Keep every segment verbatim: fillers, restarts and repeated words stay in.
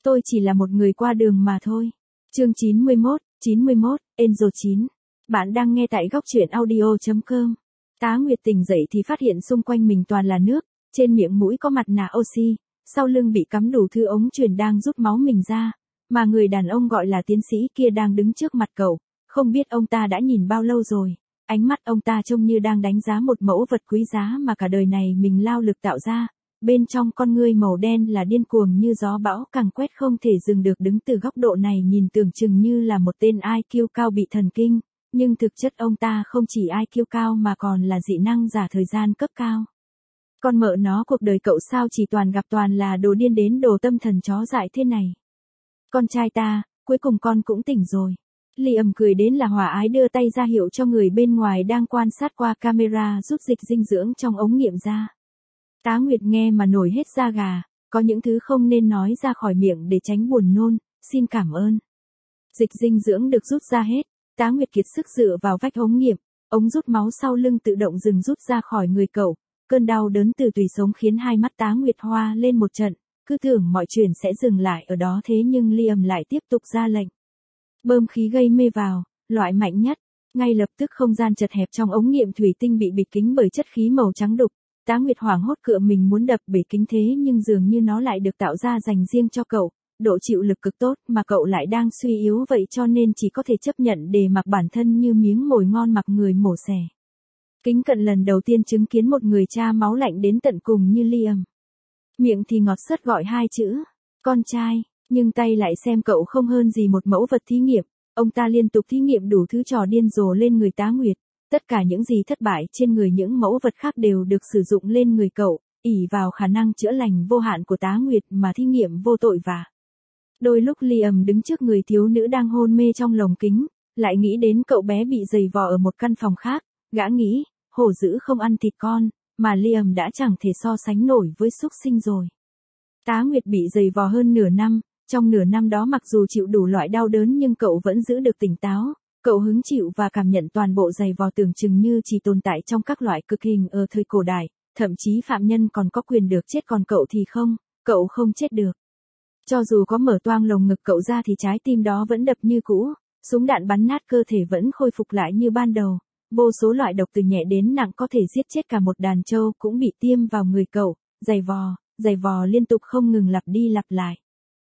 Tôi chỉ là một người qua đường mà thôi. Chương chín mươi mốt, chín mươi mốt, Angel chín. Bạn đang nghe tại góc truyện audio chấm com. Tá Nguyệt tỉnh dậy thì phát hiện xung quanh mình toàn là nước, trên miệng mũi có mặt nạ oxy, sau lưng bị cắm đủ thứ ống truyền đang rút máu mình ra, mà người đàn ông gọi là tiến sĩ kia đang đứng trước mặt cậu, không biết ông ta đã nhìn bao lâu rồi, ánh mắt ông ta trông như đang đánh giá một mẫu vật quý giá mà cả đời này mình lao lực tạo ra. Bên trong con ngươi màu đen là điên cuồng như gió bão càng quét không thể dừng được. Đứng từ góc độ này nhìn tưởng chừng như là một tên i kiu cao bị thần kinh, nhưng thực chất ông ta không chỉ i kiu cao mà còn là dị năng giả thời gian cấp cao. Con mợ nó, cuộc đời cậu sao chỉ toàn gặp toàn là đồ điên đến đồ tâm thần chó dại thế này. Con trai ta, cuối cùng con cũng tỉnh rồi. Liam cười đến là hòa ái đưa tay ra hiệu cho người bên ngoài đang quan sát qua camera rút dịch dinh dưỡng trong ống nghiệm ra. Tá Nguyệt nghe mà nổi hết da gà, có những thứ không nên nói ra khỏi miệng để tránh buồn nôn, xin cảm ơn. Dịch dinh dưỡng được rút ra hết, Tá Nguyệt kiệt sức dựa vào vách ống nghiệm, ống rút máu sau lưng tự động dừng rút ra khỏi người cậu, cơn đau đớn từ tủy sống khiến hai mắt Tá Nguyệt hoa lên một trận, cứ tưởng mọi chuyện sẽ dừng lại ở đó thế nhưng Liam lại tiếp tục ra lệnh. Bơm khí gây mê vào, loại mạnh nhất, ngay lập tức không gian chật hẹp trong ống nghiệm thủy tinh bị bịt kín bởi chất khí màu trắng đục. Tá Nguyệt hoảng hốt cựa mình muốn đập bể kính thế nhưng dường như nó lại được tạo ra dành riêng cho cậu, độ chịu lực cực tốt mà cậu lại đang suy yếu vậy cho nên chỉ có thể chấp nhận để mặc bản thân như miếng mồi ngon mặc người mổ xẻ. Kính cận lần đầu tiên chứng kiến một người cha máu lạnh đến tận cùng như Liam. Miệng thì ngọt sớt gọi hai chữ, con trai, nhưng tay lại xem cậu không hơn gì một mẫu vật thí nghiệm, ông ta liên tục thí nghiệm đủ thứ trò điên rồ lên người Tá Nguyệt. Tất cả những gì thất bại trên người những mẫu vật khác đều được sử dụng lên người cậu, ỷ vào khả năng chữa lành vô hạn của Tá Nguyệt mà thí nghiệm vô tội vạ. Đôi lúc Liam đứng trước người thiếu nữ đang hôn mê trong lồng kính, lại nghĩ đến cậu bé bị giày vò ở một căn phòng khác, gã nghĩ, hổ dữ không ăn thịt con, mà Liam đã chẳng thể so sánh nổi với súc sinh rồi. Tá Nguyệt bị giày vò hơn nửa năm, trong nửa năm đó mặc dù chịu đủ loại đau đớn nhưng cậu vẫn giữ được tỉnh táo. Cậu hứng chịu và cảm nhận toàn bộ giày vò tưởng chừng như chỉ tồn tại trong các loại cực hình ở thời cổ đại, thậm chí phạm nhân còn có quyền được chết còn cậu thì không, cậu không chết được. Cho dù có mở toang lồng ngực cậu ra thì trái tim đó vẫn đập như cũ, súng đạn bắn nát cơ thể vẫn khôi phục lại như ban đầu, vô số loại độc từ nhẹ đến nặng có thể giết chết cả một đàn trâu cũng bị tiêm vào người cậu, giày vò, giày vò liên tục không ngừng lặp đi lặp lại.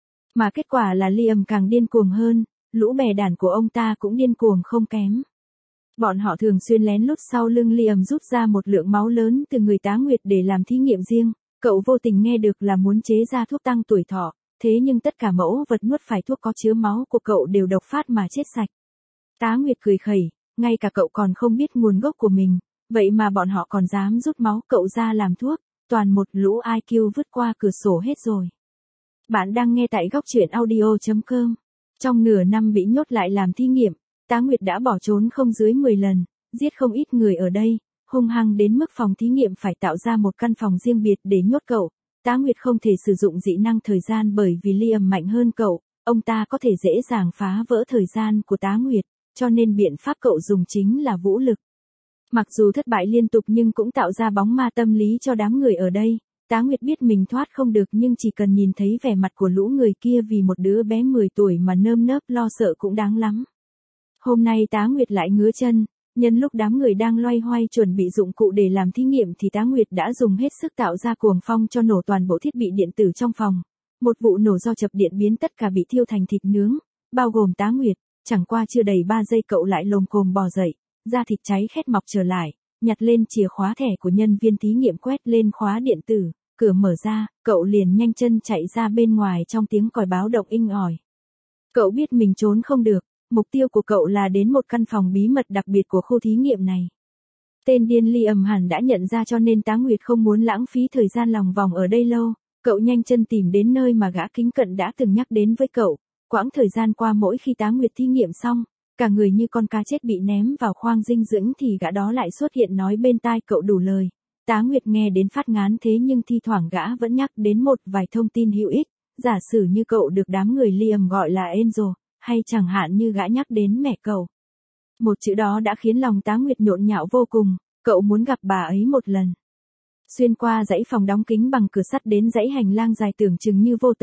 Mà kết quả là Liam càng điên cuồng hơn. Lũ bè đàn của ông ta cũng điên cuồng không kém. Bọn họ thường xuyên lén lút sau lưng Liam rút ra một lượng máu lớn từ người Tá Nguyệt để làm thí nghiệm riêng. Cậu vô tình nghe được là muốn chế ra thuốc tăng tuổi thọ, thế nhưng tất cả mẫu vật nuốt phải thuốc có chứa máu của cậu đều độc phát mà chết sạch. Tá Nguyệt cười khẩy, ngay cả cậu còn không biết nguồn gốc của mình, vậy mà bọn họ còn dám rút máu cậu ra làm thuốc, toàn một lũ i kiu vứt qua cửa sổ hết rồi. Bạn đang nghe tại góc truyện audio chấm com. Trong nửa năm bị nhốt lại làm thí nghiệm, Tá Nguyệt đã bỏ trốn không dưới mười lần, giết không ít người ở đây, hung hăng đến mức phòng thí nghiệm phải tạo ra một căn phòng riêng biệt để nhốt cậu. Tá Nguyệt không thể sử dụng dị năng thời gian bởi vì Liam mạnh hơn cậu, ông ta có thể dễ dàng phá vỡ thời gian của Tá Nguyệt, cho nên biện pháp cậu dùng chính là vũ lực. Mặc dù thất bại liên tục nhưng cũng tạo ra bóng ma tâm lý cho đám người ở đây. Tá Nguyệt biết mình thoát không được nhưng chỉ cần nhìn thấy vẻ mặt của lũ người kia vì một đứa bé mười tuổi mà nơm nớp lo sợ cũng đáng lắm. Hôm nay Tá Nguyệt lại ngứa chân, nhân lúc đám người đang loay hoay chuẩn bị dụng cụ để làm thí nghiệm thì Tá Nguyệt đã dùng hết sức tạo ra cuồng phong cho nổ toàn bộ thiết bị điện tử trong phòng. Một vụ nổ do chập điện biến tất cả bị thiêu thành thịt nướng, bao gồm Tá Nguyệt, chẳng qua chưa đầy ba giây cậu lại lồm cồm bò dậy, da thịt cháy khét mọc trở lại. Nhặt lên chìa khóa thẻ của nhân viên thí nghiệm quét lên khóa điện tử, cửa mở ra, cậu liền nhanh chân chạy ra bên ngoài trong tiếng còi báo động inh ỏi. Cậu biết mình trốn không được, mục tiêu của cậu là đến một căn phòng bí mật đặc biệt của khu thí nghiệm này. Tên điên Liam hẳn đã nhận ra cho nên Tá Nguyệt không muốn lãng phí thời gian lòng vòng ở đây lâu, cậu nhanh chân tìm đến nơi mà gã kính cận đã từng nhắc đến với cậu. Quãng thời gian qua mỗi khi Tá Nguyệt thí nghiệm xong, cả người như con cá chết bị ném vào khoang dinh dưỡng thì gã đó lại xuất hiện nói bên tai cậu đủ lời. Tá Nguyệt nghe đến phát ngán thế nhưng thi thoảng gã vẫn nhắc đến một vài thông tin hữu ích, giả sử như cậu được đám người Liam gọi là Angel, hay chẳng hạn như gã nhắc đến mẹ cậu. Một chữ đó đã khiến lòng Tá Nguyệt nhộn nhạo vô cùng, cậu muốn gặp bà ấy một lần. Xuyên qua dãy phòng đóng kín bằng cửa sắt đến dãy hành lang dài tưởng chừng như vô tận,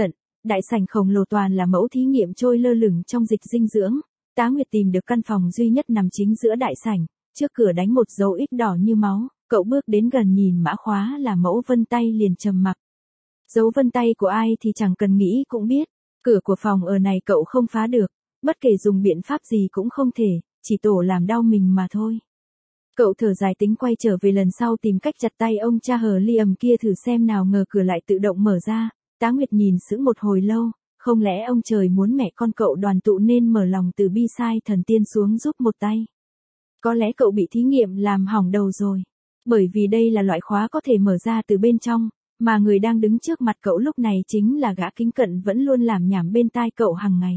Đại sảnh khổng lồ toàn là mẫu thí nghiệm trôi lơ lửng trong dịch dinh dưỡng. Tá Nguyệt tìm được căn phòng duy nhất nằm chính giữa đại sảnh, trước cửa đánh một dấu X đỏ như máu, cậu bước đến gần nhìn mã khóa là mẫu vân tay liền trầm mặc. Dấu vân tay của ai thì chẳng cần nghĩ cũng biết, cửa của phòng ở này cậu không phá được, bất kể dùng biện pháp gì cũng không thể, chỉ tổ làm đau mình mà thôi. Cậu thở dài tính quay trở về lần sau tìm cách chặt tay ông cha hờ Liam kia thử xem nào, ngờ cửa lại tự động mở ra. Tá Nguyệt nhìn sững một hồi lâu, không lẽ ông trời muốn mẹ con cậu đoàn tụ nên mở lòng từ bi sai thần tiên xuống giúp một tay. Có lẽ cậu bị thí nghiệm làm hỏng đầu rồi, bởi vì đây là loại khóa có thể mở ra từ bên trong, mà người đang đứng trước mặt cậu lúc này chính là gã kính cận vẫn luôn làm nhảm bên tai cậu hàng ngày.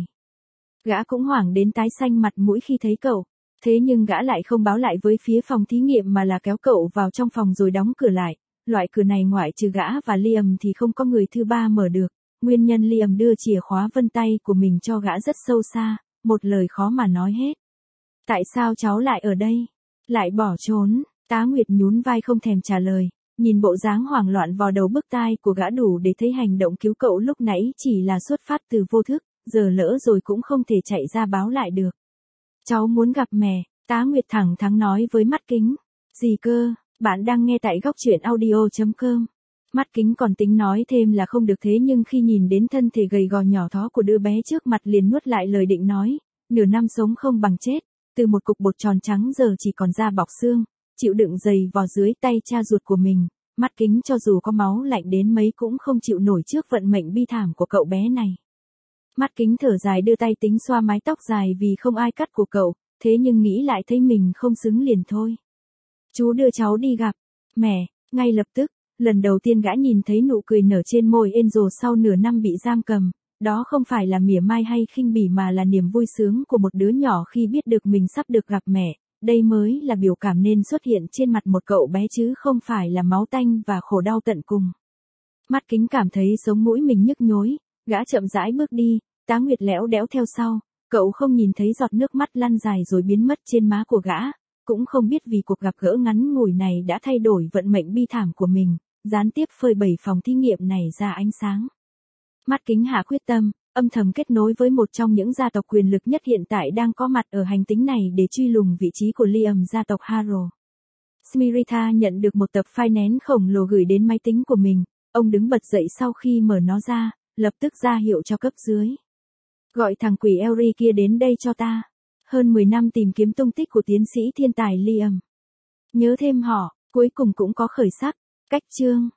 Gã cũng hoảng đến tái xanh mặt mũi khi thấy cậu, thế nhưng gã lại không báo lại với phía phòng thí nghiệm mà là kéo cậu vào trong phòng rồi đóng cửa lại. Loại cửa này ngoại trừ gã và Liam thì không có người thứ ba mở được. Nguyên nhân Liam đưa chìa khóa vân tay của mình cho gã rất sâu xa, một lời khó mà nói hết. Tại sao cháu lại ở đây? Lại bỏ trốn? Tá Nguyệt nhún vai không thèm trả lời, nhìn bộ dáng hoảng loạn vò đầu bứt tai của gã đủ để thấy hành động cứu cậu lúc nãy chỉ là xuất phát từ vô thức, giờ lỡ rồi cũng không thể chạy ra báo lại được. Cháu muốn gặp mẹ, Tá Nguyệt thẳng thắn nói với Mắt Kính. Gì cơ? Bạn đang nghe tại góc truyện audio chấm com. Mắt Kính còn tính nói thêm là không được thế nhưng khi nhìn đến thân thể gầy gò nhỏ thó của đứa bé trước mặt liền nuốt lại lời định nói, nửa năm sống không bằng chết, từ một cục bột tròn trắng giờ chỉ còn da bọc xương, chịu đựng giày vò dưới tay cha ruột của mình. Mắt Kính cho dù có máu lạnh đến mấy cũng không chịu nổi trước vận mệnh bi thảm của cậu bé này. Mắt Kính thở dài đưa tay tính xoa mái tóc dài vì không ai cắt của cậu, thế nhưng nghĩ lại thấy mình không xứng liền thôi. Chú đưa cháu đi gặp mẹ, ngay lập tức. Lần đầu tiên gã nhìn thấy nụ cười nở trên môi Angel sau nửa năm bị giam cầm, đó không phải là mỉa mai hay khinh bỉ mà là niềm vui sướng của một đứa nhỏ khi biết được mình sắp được gặp mẹ, đây mới là biểu cảm nên xuất hiện trên mặt một cậu bé chứ không phải là máu tanh và khổ đau tận cùng. Mắt Kính cảm thấy sống mũi mình nhức nhối, gã chậm rãi bước đi, Tá Nguyệt lẽo đẽo theo sau, cậu không nhìn thấy giọt nước mắt lăn dài rồi biến mất trên má của gã, cũng không biết vì cuộc gặp gỡ ngắn ngủi này đã thay đổi vận mệnh bi thảm của mình. Gián tiếp phơi bày phòng thí nghiệm này ra ánh sáng. Mắt Kính hạ quyết tâm, âm thầm kết nối với một trong những gia tộc quyền lực nhất hiện tại đang có mặt ở hành tinh này để truy lùng vị trí của Liam, gia tộc Harrow. Smritha nhận được một tập file nén khổng lồ gửi đến máy tính của mình, ông đứng bật dậy sau khi mở nó ra, lập tức ra hiệu cho cấp dưới. Gọi thằng quỷ Elry kia đến đây cho ta. Hơn mười năm tìm kiếm tung tích của tiến sĩ thiên tài Liam. Nhớ thêm họ, cuối cùng cũng có khởi sắc. Cách chương